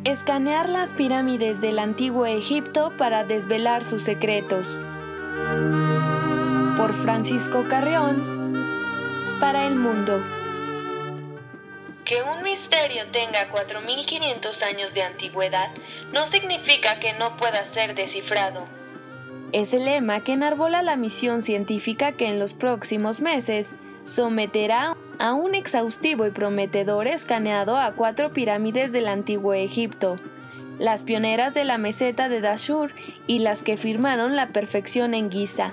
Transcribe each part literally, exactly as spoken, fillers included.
Escanear las pirámides del antiguo Egipto para desvelar sus secretos. Por Francisco Carrión, para El Mundo. Que un misterio tenga cuatro mil quinientos años de antigüedad no significa que no pueda ser descifrado. Es el lema que enarbola la misión científica que en los próximos meses someterá a un exhaustivo y prometedor escaneado a cuatro pirámides del antiguo Egipto, las pioneras de la meseta de Dashur y las que firmaron la perfección en Giza,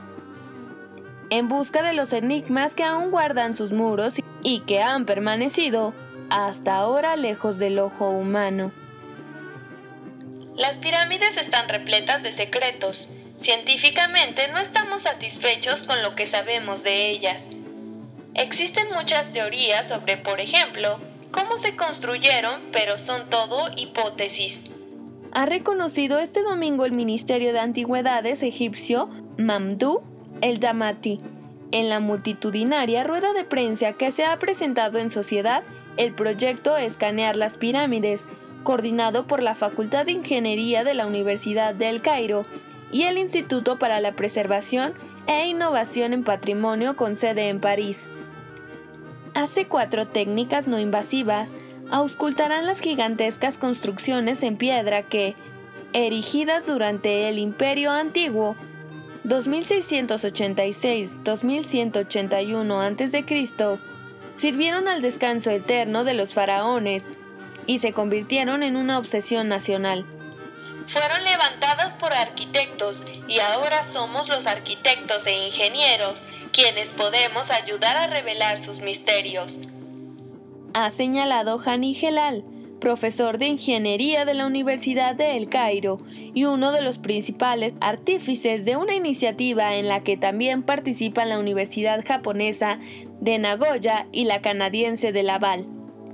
en busca de los enigmas que aún guardan sus muros y que han permanecido hasta ahora lejos del ojo humano. Las pirámides están repletas de secretos. Científicamente no estamos satisfechos con lo que sabemos de ellas. Existen muchas teorías sobre, por ejemplo, cómo se construyeron, pero son todo hipótesis. Ha reconocido este domingo el Ministerio de Antigüedades egipcio Mamdouh el-Damati en la multitudinaria rueda de prensa que se ha presentado en sociedad el proyecto Escanear las Pirámides, coordinado por la Facultad de Ingeniería de la Universidad de El Cairo y el Instituto para la Preservación e Innovación en Patrimonio con sede en París. Hace cuatro técnicas no invasivas auscultarán las gigantescas construcciones en piedra que, erigidas durante el Imperio Antiguo, dos mil seiscientos ochenta y seis a dos mil ciento ochenta y uno antes de Cristo, sirvieron al descanso eterno de los faraones y se convirtieron en una obsesión nacional. Fueron levantadas por arquitectos y ahora somos los arquitectos e ingenieros quienes podemos ayudar a revelar sus misterios, ha señalado Hani Helal, profesor de ingeniería de la Universidad de El Cairo y uno de los principales artífices de una iniciativa en la que también participan la Universidad japonesa de Nagoya y la canadiense de Laval.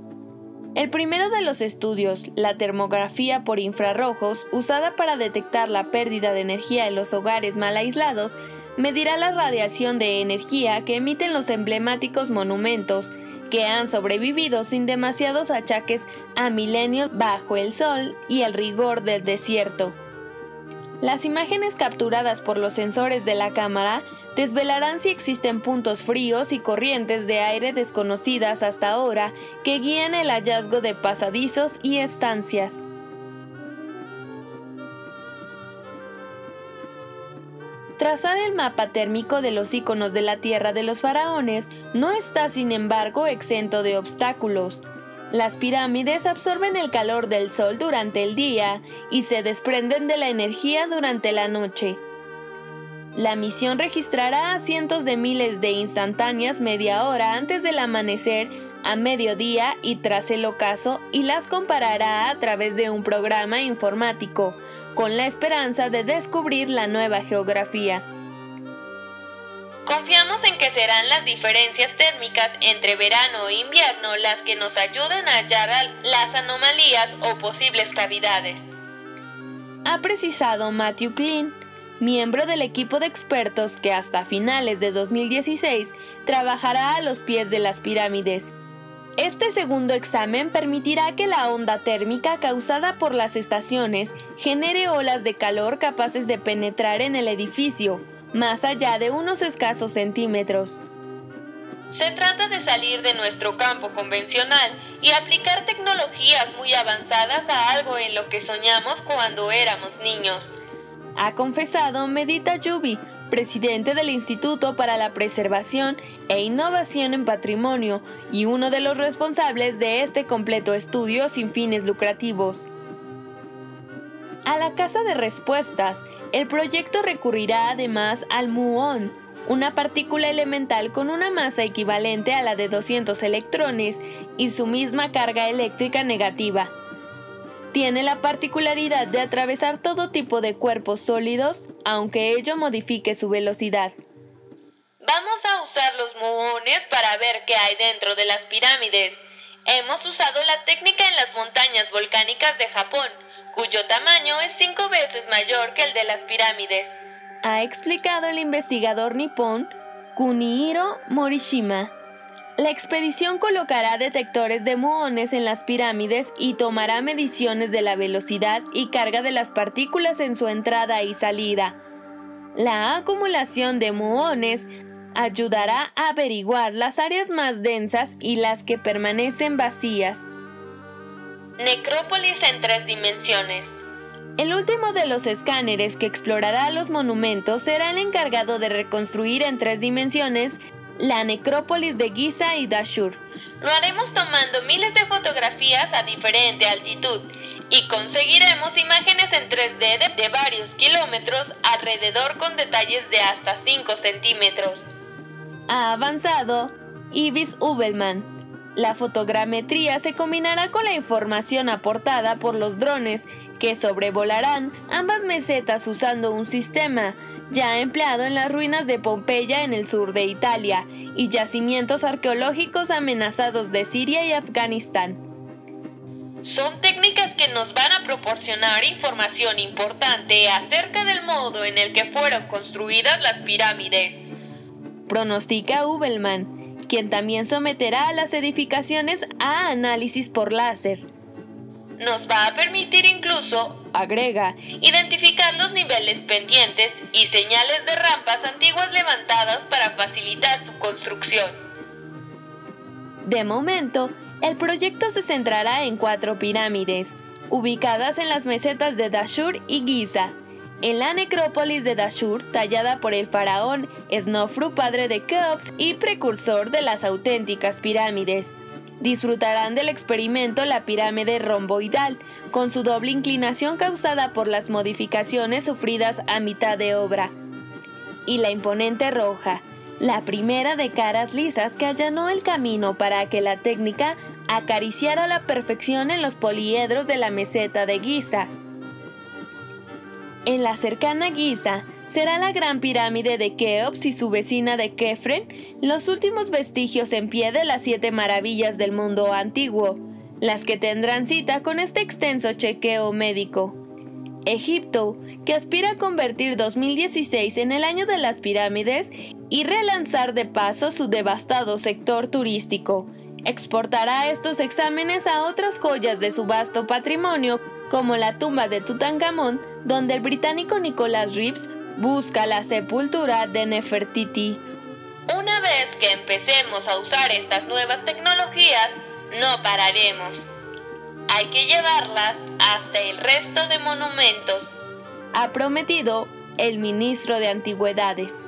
El primero de los estudios, la termografía por infrarrojos, usada para detectar la pérdida de energía en los hogares mal aislados, medirá la radiación de energía que emiten los emblemáticos monumentos que han sobrevivido sin demasiados achaques a milenios bajo el sol y el rigor del desierto. Las imágenes capturadas por los sensores de la cámara desvelarán si existen puntos fríos y corrientes de aire desconocidas hasta ahora que guían el hallazgo de pasadizos y estancias. Trazar el mapa térmico de los iconos de la tierra de los faraones no está, sin embargo, exento de obstáculos. Las pirámides absorben el calor del sol durante el día y se desprenden de la energía durante la noche. La misión registrará a cientos de miles de instantáneas media hora antes del amanecer, a mediodía y tras el ocaso, y las comparará a través de un programa informático, con la esperanza de descubrir la nueva geografía. Confiamos en que serán las diferencias térmicas entre verano e invierno las que nos ayuden a hallar las anomalías o posibles cavidades, ha precisado Matthew Klein, miembro del equipo de expertos que hasta finales de dos mil dieciséis trabajará a los pies de las pirámides. Este segundo examen permitirá que la onda térmica causada por las estaciones genere olas de calor capaces de penetrar en el edificio, más allá de unos escasos centímetros. Se trata de salir de nuestro campo convencional y aplicar tecnologías muy avanzadas a algo en lo que soñamos cuando éramos niños, ha confesado Medita Yubi, presidente del Instituto para la Preservación e Innovación en Patrimonio y uno de los responsables de este completo estudio sin fines lucrativos. A la caza de respuestas, el proyecto recurrirá además al muón, una partícula elemental con una masa equivalente a la de doscientos electrones y su misma carga eléctrica negativa. Tiene la particularidad de atravesar todo tipo de cuerpos sólidos, aunque ello modifique su velocidad. Vamos a usar los muones para ver qué hay dentro de las pirámides. Hemos usado la técnica en las montañas volcánicas de Japón, cuyo tamaño es cinco veces mayor que el de las pirámides, ha explicado el investigador nipón Kunihiro Morishima. La expedición colocará detectores de muones en las pirámides y tomará mediciones de la velocidad y carga de las partículas en su entrada y salida. La acumulación de muones ayudará a averiguar las áreas más densas y las que permanecen vacías. Necrópolis en tres dimensiones. El último de los escáneres que explorará los monumentos será el encargado de reconstruir en tres dimensiones la necrópolis de Giza y Dashur. Lo haremos tomando miles de fotografías a diferente altitud y conseguiremos imágenes en tres D de, de varios kilómetros alrededor con detalles de hasta cinco centímetros. Ha avanzado Ivis Ubelman. La fotogrametría se combinará con la información aportada por los drones que sobrevolarán ambas mesetas usando un sistema ya empleado en las ruinas de Pompeya en el sur de Italia y yacimientos arqueológicos amenazados de Siria y Afganistán. Son técnicas que nos van a proporcionar información importante acerca del modo en el que fueron construidas las pirámides, pronostica Ubelman, quien también someterá a las edificaciones a análisis por láser. Nos va a permitir incluso, agrega, identificar los niveles pendientes y señales de rampas antiguas levantadas para facilitar su construcción. De momento, el proyecto se centrará en cuatro pirámides, ubicadas en las mesetas de Dashur y Giza. En la necrópolis de Dashur, tallada por el faraón Snofru, padre de Keops y precursor de las auténticas pirámides. Disfrutarán del experimento la pirámide romboidal, con su doble inclinación causada por las modificaciones sufridas a mitad de obra. Y la imponente roja, la primera de caras lisas que allanó el camino para que la técnica acariciara a la perfección en los poliedros de la meseta de Giza. En la cercana Giza será la gran pirámide de Keops y su vecina de Kefren, los últimos vestigios en pie de las siete maravillas del mundo antiguo, las que tendrán cita con este extenso chequeo médico. Egipto, que aspira a convertir dos mil dieciséis en el año de las pirámides y relanzar de paso su devastado sector turístico, exportará estos exámenes a otras joyas de su vasto patrimonio, como la tumba de Tutankamón, donde el británico Nicholas Reeves busca la sepultura de Nefertiti. Una vez que empecemos a usar estas nuevas tecnologías, no pararemos. Hay que llevarlas hasta el resto de monumentos, ha prometido el ministro de Antigüedades.